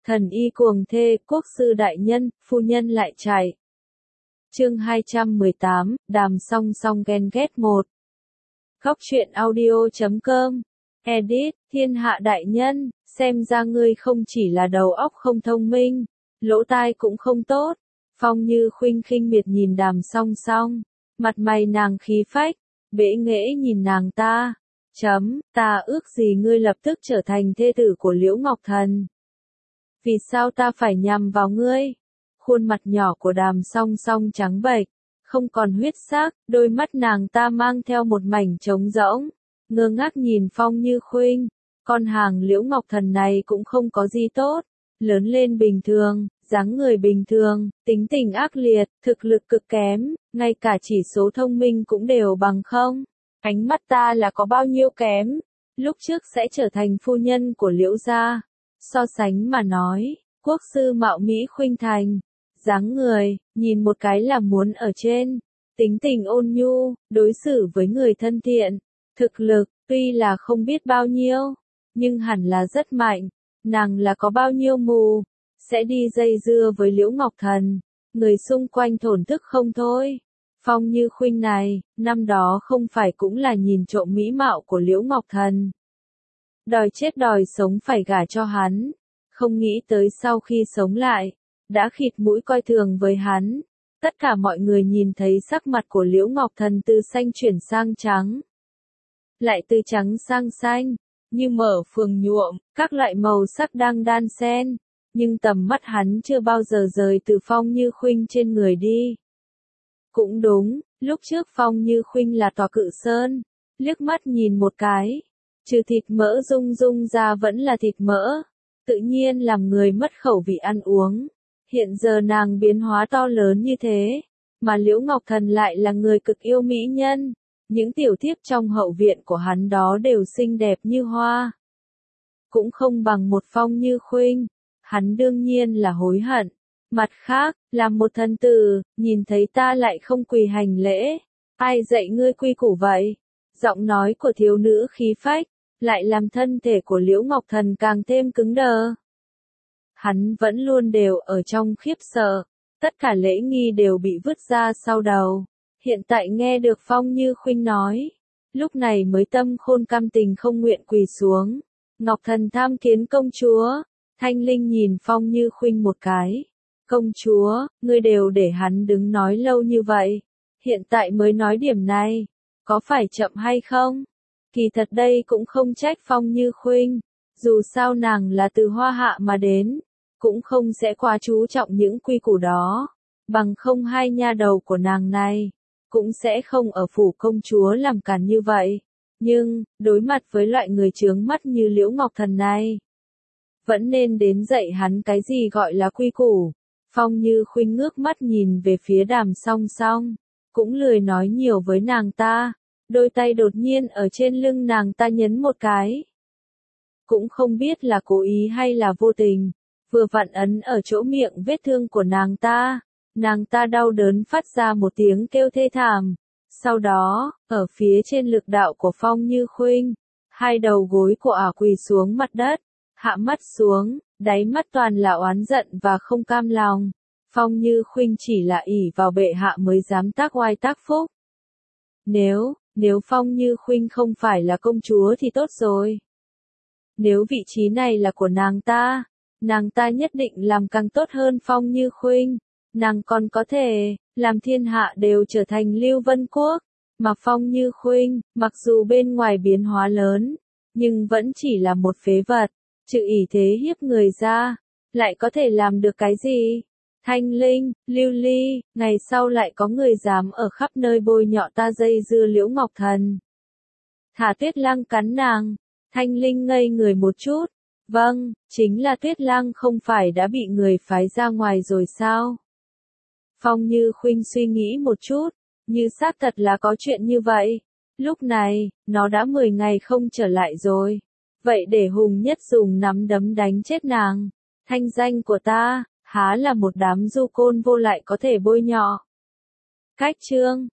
Thần y cuồng thê, quốc sư đại nhân, phu nhân lại chạy. Chương 218, đàm song song ghen ghét 1. Góc truyện audio.com. Edit, thiên hạ đại nhân, xem ra ngươi không chỉ là đầu óc không thông minh, lỗ tai cũng không tốt. Phong Như khinh khinh miệt nhìn đàm song song, mặt mày nàng khí phách, bẽ nghễ nhìn nàng ta. Ta ước gì ngươi lập tức trở thành thê tử của Liễu Ngọc Thần. Vì sao ta phải nhằm vào ngươi? Khuôn mặt nhỏ của đàm song song trắng bệch, không còn huyết sắc, đôi mắt nàng ta mang theo một mảnh trống rỗng, ngơ ngác nhìn Phong Như khinh. Con hàng Liễu Ngọc Thần này cũng không có gì tốt, lớn lên bình thường, dáng người bình thường, tính tình ác liệt, thực lực cực kém, ngay cả chỉ số thông minh cũng đều bằng không. Ánh mắt ta là có bao nhiêu kém, lúc trước sẽ trở thành phu nhân của Liễu gia. So sánh mà nói, quốc sư mạo mỹ khuynh thành, dáng người, nhìn một cái là muốn ở trên, tính tình ôn nhu, đối xử với người thân thiện, thực lực, tuy là không biết bao nhiêu, nhưng hẳn là rất mạnh, nàng là có bao nhiêu mù, sẽ đi dây dưa với Liễu Ngọc Thần, người xung quanh thổn thức không thôi. Phong Như khinh này, năm đó không phải cũng là nhìn trộm mỹ mạo của Liễu Ngọc Thần. Đòi chết đòi sống phải gả cho hắn, không nghĩ tới sau khi sống lại, đã khịt mũi coi thường với hắn. Tất cả mọi người nhìn thấy sắc mặt của Liễu Ngọc Thần từ xanh chuyển sang trắng, lại từ trắng sang xanh, như mở phường nhuộm, các loại màu sắc đang đan xen, nhưng tầm mắt hắn chưa bao giờ rời từ Phong Như khinh trên người đi. Cũng đúng, lúc trước Phong Như khinh là tòa cự sơn, liếc mắt nhìn một cái, trừ thịt mỡ rung rung ra vẫn là thịt mỡ, tự nhiên làm người mất khẩu vị ăn uống. Hiện giờ nàng biến hóa to lớn như thế, mà Liễu Ngọc Thần lại là người cực yêu mỹ nhân, những tiểu thiếp trong hậu viện của hắn đó đều xinh đẹp như hoa. Cũng không bằng một Phong Như khinh, hắn đương nhiên là hối hận. Mặt khác, làm một thần tử, nhìn thấy ta lại không quỳ hành lễ, ai dạy ngươi quy củ vậy? Giọng nói của thiếu nữ khí phách, lại làm thân thể của Liễu Ngọc Thần càng thêm cứng đờ. Hắn vẫn luôn đều ở trong khiếp sợ, tất cả lễ nghi đều bị vứt ra sau đầu. Hiện tại nghe được Phong Như khinh nói, lúc này mới tâm khôn cam tình không nguyện quỳ xuống. Ngọc Thần tham kiến công chúa. Thanh Linh nhìn Phong Như khinh một cái. Công chúa, ngươi đều để hắn đứng nói lâu như vậy, hiện tại mới nói điểm này, có phải chậm hay không? Kỳ thật đây cũng không trách Phong Như khinh, dù sao nàng là từ Hoa Hạ mà đến, cũng không sẽ quá chú trọng những quy củ đó, bằng không hai nha đầu của nàng này, cũng sẽ không ở phủ công chúa làm cản như vậy. Nhưng, đối mặt với loại người chướng mắt như Liễu Ngọc Thần này, vẫn nên đến dạy hắn cái gì gọi là quy củ. Phong Như khinh ngước mắt nhìn về phía đàm song song, cũng lười nói nhiều với nàng ta, đôi tay đột nhiên ở trên lưng nàng ta nhấn một cái. Cũng không biết là cố ý hay là vô tình, vừa vặn ấn ở chỗ miệng vết thương của nàng ta đau đớn phát ra một tiếng kêu thê thảm. Sau đó, ở phía trên lực đạo của Phong Như khinh, hai đầu gối của ả quỳ xuống mặt đất, hạ mắt xuống, đáy mắt toàn là oán giận và không cam lòng. Phong Như khinh chỉ là ỷ vào bệ hạ mới dám tác oai tác phúc. Nếu Phong Như khinh không phải là công chúa thì tốt rồi. Nếu vị trí này là của nàng ta nhất định làm càng tốt hơn Phong Như khinh. Nàng còn có thể làm thiên hạ đều trở thành Lưu Vân Quốc, mà Phong Như khinh, mặc dù bên ngoài biến hóa lớn, nhưng vẫn chỉ là một phế vật, trừ ỷ thế hiếp người ra, lại có thể làm được cái gì? Thanh Linh, Lưu Ly, ngày sau lại có người dám ở khắp nơi bôi nhọ ta dây dưa Liễu Ngọc Thần. Thả Tuyết Lang cắn nàng. Thanh Linh ngây người một chút. Vâng, chính là Tuyết Lang không phải đã bị người phái ra ngoài rồi sao? Phong Như khinh suy nghĩ một chút, như xác thật là có chuyện như vậy. Lúc này, nó đã 10 ngày không trở lại rồi. Vậy để Hùng Nhất dùng nắm đấm đánh chết nàng. Thanh danh của ta, há là một đám du côn vô lại có thể bôi nhọ. Cách chương